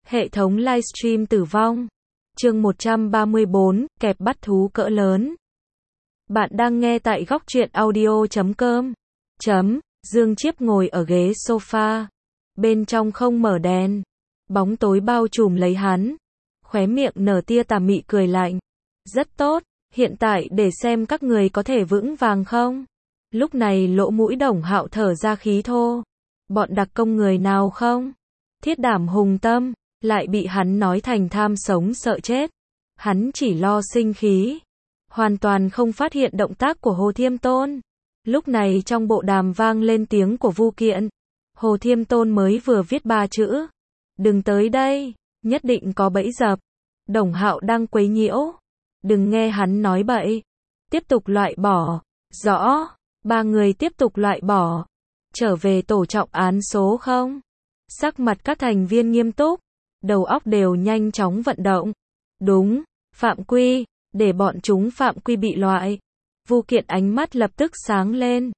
Hệ thống livestream tử vong. Chương 134, kẹp bắt thú cỡ lớn. Bạn đang nghe tại góc truyện audio.com. Dương Chiếp ngồi ở ghế sofa. Bên trong không mở đèn. Bóng tối bao trùm lấy hắn. Khóe miệng nở tia tà mị cười lạnh. Rất tốt, hiện tại để xem các người có thể vững vàng không. Lúc này lỗ mũi Đồng Hạo thở ra khí thô. Bọn đặc công người nào không? Thiết Đảm hùng tâm, lại bị hắn nói thành tham sống sợ chết. Hắn chỉ lo sinh khí. Hoàn toàn không phát hiện động tác của Hồ Thiêm Tôn. Lúc này trong bộ đàm vang lên tiếng của Vu Kiện. Hồ Thiêm Tôn mới vừa viết 3 chữ. Đừng tới đây, nhất định có bẫy dập. Đồng Hạo đang quấy nhiễu. Đừng nghe hắn nói bậy. Tiếp tục loại bỏ. Rõ. 3 người tiếp tục loại bỏ. Trở về tổ trọng án số 0. Sắc mặt các thành viên nghiêm túc. Đầu óc đều nhanh chóng vận động. Đúng. Phạm quy. Để bọn chúng phạm quy bị loại. Vu Kiện ánh mắt lập tức sáng lên.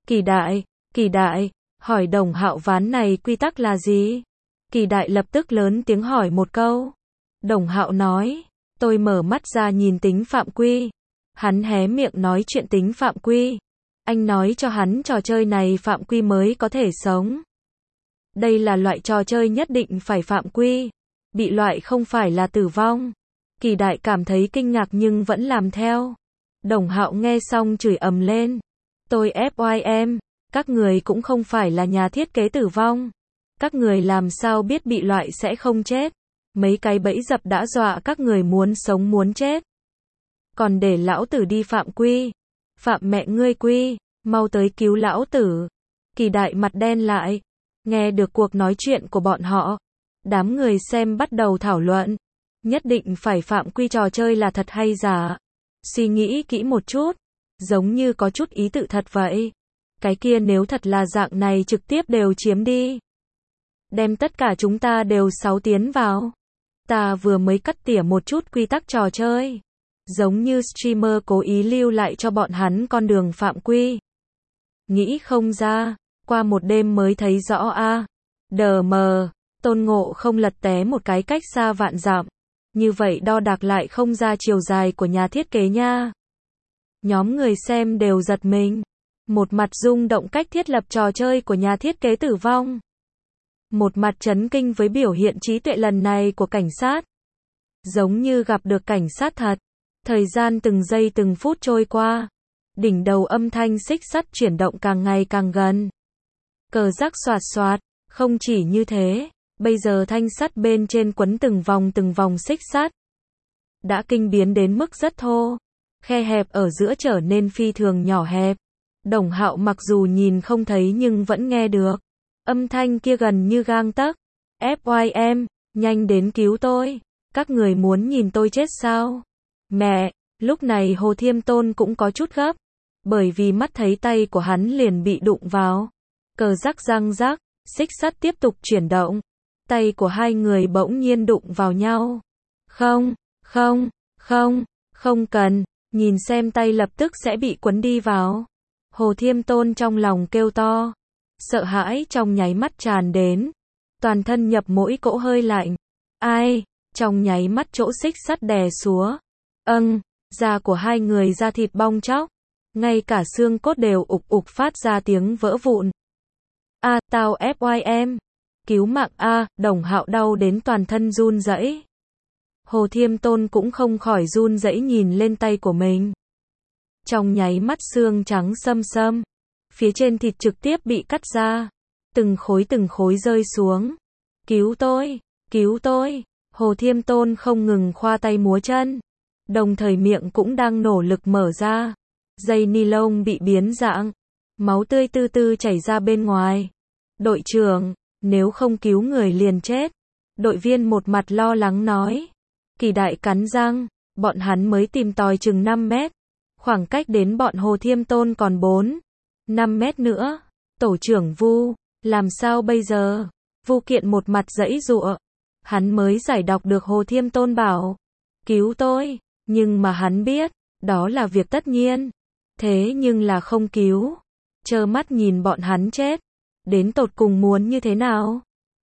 Kỳ đại, hỏi Đồng Hạo ván này quy tắc là gì? Kỳ đại lập tức lớn tiếng hỏi một câu. Đồng Hạo nói, tôi mở mắt ra nhìn tính phạm quy. Hắn hé miệng nói chuyện tính phạm quy. Anh nói cho hắn trò chơi này phạm quy mới có thể sống. Đây là loại trò chơi nhất định phải phạm quy. Bị loại không phải là tử vong. Kỳ đại cảm thấy kinh ngạc nhưng vẫn làm theo. Đồng Hạo nghe xong chửi ầm lên. Tôi FYM, các người cũng không phải là nhà thiết kế tử vong. Các người làm sao biết bị loại sẽ không chết. Mấy cái bẫy dập đã dọa các người muốn sống muốn chết. Còn để lão tử đi phạm quy. Phạm mẹ ngươi quy, mau tới cứu lão tử. Kỳ đại mặt đen lại. Nghe được cuộc nói chuyện của bọn họ. Đám người xem bắt đầu thảo luận. Nhất định phải phạm quy trò chơi là thật hay giả. Suy nghĩ kỹ một chút. Giống như có chút ý tự thật vậy. Cái kia nếu thật là dạng này trực tiếp đều chiếm đi. Đem tất cả chúng ta đều 6 tiến vào. Ta vừa mới cắt tỉa một chút quy tắc trò chơi. Giống như streamer cố ý lưu lại cho bọn hắn con đường phạm quy. Nghĩ không ra. Qua một đêm mới thấy rõ a. Đờ mờ. Tôn Ngộ không lật té một cái cách xa vạn dặm. Như vậy đo đạc lại không ra chiều dài của nhà thiết kế nha. Nhóm người xem đều giật mình. Một mặt rung động cách thiết lập trò chơi của nhà thiết kế tử vong. Một mặt chấn kinh với biểu hiện trí tuệ lần này của cảnh sát. Giống như gặp được cảnh sát thật. Thời gian từng giây từng phút trôi qua. Đỉnh đầu âm thanh xích sắt chuyển động càng ngày càng gần. Cờ rắc xoạt xoạt. Không chỉ như thế. Bây giờ thanh sắt bên trên quấn từng vòng xích sắt. Đã kinh biến đến mức rất thô. Khe hẹp ở giữa trở nên phi thường nhỏ hẹp. Đồng Hạo mặc dù nhìn không thấy nhưng vẫn nghe được. Âm thanh kia gần như gang tấc. FYM, nhanh đến cứu tôi. Các người muốn nhìn tôi chết sao? Mẹ, lúc này Hồ Thiêm Tôn cũng có chút gấp. Bởi vì mắt thấy tay của hắn liền bị đụng vào. Cờ rắc răng rắc, xích sắt tiếp tục chuyển động. Tay của hai người bỗng nhiên đụng vào nhau. Không cần, nhìn xem tay lập tức sẽ bị quấn đi vào. Hồ Thiêm Tôn trong lòng kêu to. Sợ hãi trong nháy mắt tràn đến. Toàn thân nhập mỗi cỗ hơi lạnh. Ai, trong nháy mắt chỗ xích sắt đè súa. Da của hai người da thịt bong chóc. Ngay cả xương cốt đều ục ục phát ra tiếng vỡ vụn. Tao FYM. Cứu mạng Đồng Hạo đau đến toàn thân run rẩy. Hồ Thiêm Tôn cũng không khỏi run rẩy nhìn lên tay của mình. Trong nháy mắt xương trắng xâm xâm. Phía trên thịt trực tiếp bị cắt ra. Từng khối rơi xuống. Cứu tôi. Hồ Thiêm Tôn không ngừng khoa tay múa chân. Đồng thời miệng cũng đang nỗ lực mở ra. Dây ni lông bị biến dạng. Máu tươi từ từ chảy ra bên ngoài. Đội trưởng, nếu không cứu người liền chết. Đội viên một mặt lo lắng nói. Kỳ đại cắn răng, bọn hắn mới tìm tòi chừng 5 mét. Khoảng cách đến bọn Hồ Thiêm Tôn còn 5 mét nữa. Tổ trưởng Vu, làm sao bây giờ? Vu Kiện một mặt giãy giụa. Hắn mới giải đọc được Hồ Thiêm Tôn bảo. Cứu tôi, nhưng mà hắn biết, đó là việc tất nhiên. Thế nhưng là không cứu. Trơ mắt nhìn bọn hắn chết. Đến tột cùng muốn như thế nào?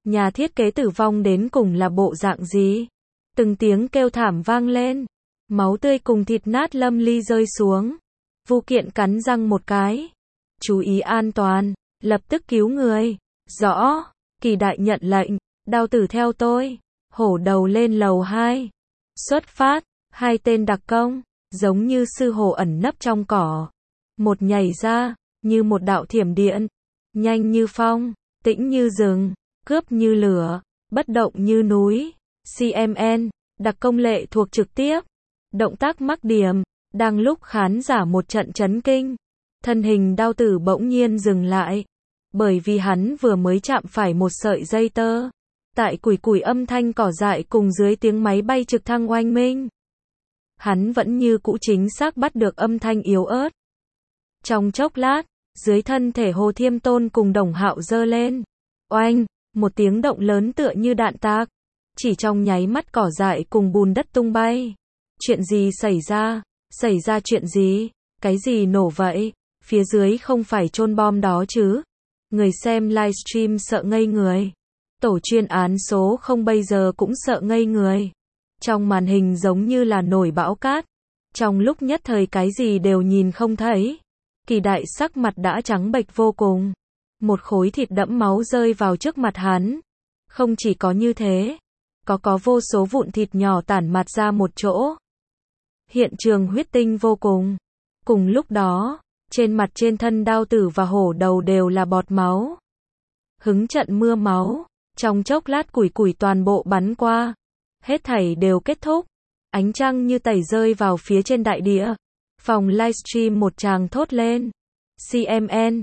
Nhà thiết kế tử vong đến cùng là bộ dạng gì? Từng tiếng kêu thảm vang lên. Máu tươi cùng thịt nát lâm ly rơi xuống. Vu Kiện cắn răng một cái. Chú ý an toàn, lập tức cứu người. Rõ, Kỳ Đại nhận lệnh, Đao Tử theo tôi. Hổ Đầu lên lầu 2. Xuất phát, hai tên đặc công, giống như sư hổ ẩn nấp trong cỏ. Một nhảy ra, như một đạo thiểm điện. Nhanh như phong, tĩnh như rừng, cướp như lửa, bất động như núi. CMN, đặc công lệ thuộc trực tiếp. Động tác mắc điểm, đang lúc khán giả một trận chấn kinh. Thân hình Đao Tử bỗng nhiên dừng lại. Bởi vì hắn vừa mới chạm phải một sợi dây tơ. Tại củi củi âm thanh cỏ dại cùng dưới tiếng máy bay trực thăng oanh minh. Hắn vẫn như cũ chính xác bắt được âm thanh yếu ớt. Trong chốc lát, dưới thân thể Hồ Thiêm Tôn cùng Đồng Hạo giơ lên. Oanh, một tiếng động lớn tựa như đạn tạc. Chỉ trong nháy mắt cỏ dại cùng bùn đất tung bay. Chuyện gì xảy ra? Xảy ra chuyện gì? Cái gì nổ vậy? Phía dưới không phải chôn bom đó chứ? Người xem livestream sợ ngây người. Tổ chuyên án số 0 bây giờ cũng sợ ngây người. Trong màn hình giống như là nổi bão cát. Trong lúc nhất thời cái gì đều nhìn không thấy. Kỳ Đại sắc mặt đã trắng bệch vô cùng. Một khối thịt đẫm máu rơi vào trước mặt hắn. Không chỉ có như thế. Có vô số vụn thịt nhỏ tản mạt ra một chỗ. Hiện trường huyết tinh vô cùng. Cùng lúc đó, trên mặt trên thân Đao Tử và Hổ Đầu đều là bọt máu. Hứng trận mưa máu. Trong chốc lát củi củi toàn bộ bắn qua. Hết thảy đều kết thúc. Ánh trăng như tẩy rơi vào phía trên đại địa. Phòng livestream một tràng thốt lên. CMN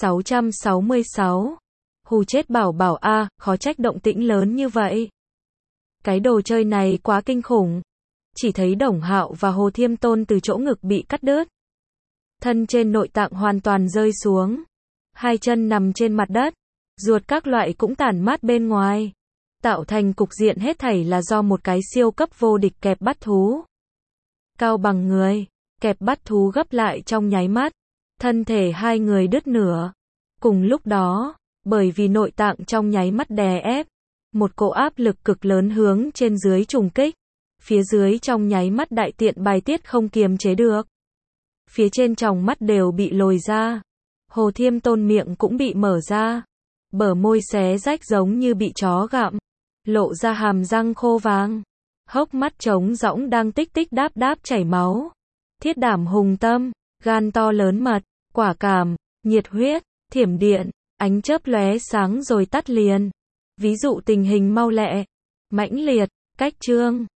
666. Hù chết bảo bảo a, khó trách động tĩnh lớn như vậy. Cái đồ chơi này quá kinh khủng. Chỉ thấy Đồng Hạo và Hồ Thiêm Tôn từ chỗ ngực bị cắt đứt. Thân trên nội tạng hoàn toàn rơi xuống. Hai chân nằm trên mặt đất. Ruột các loại cũng tản mát bên ngoài. Tạo thành cục diện hết thảy là do một cái siêu cấp vô địch kẹp bắt thú. Cao bằng người, kẹp bắt thú gấp lại trong nháy mắt. Thân thể hai người đứt nửa. Cùng lúc đó, bởi vì nội tạng trong nháy mắt đè ép. Một cỗ áp lực cực lớn hướng trên dưới trùng kích. Phía dưới trong nháy mắt đại tiện bài tiết không kiềm chế được. Phía trên tròng mắt đều bị lồi ra. Hồ Thiêm Tôn miệng cũng bị mở ra. Bờ môi xé rách giống như bị chó gặm. Lộ ra hàm răng khô vàng. Hốc mắt trống rỗng đang tích tích đáp đáp chảy máu. Thiết đảm hùng tâm, gan to lớn mật, quả cảm, nhiệt huyết, thiểm điện, ánh chớp lóe sáng rồi tắt liền. Ví dụ tình hình mau lẹ, mãnh liệt, cách chương.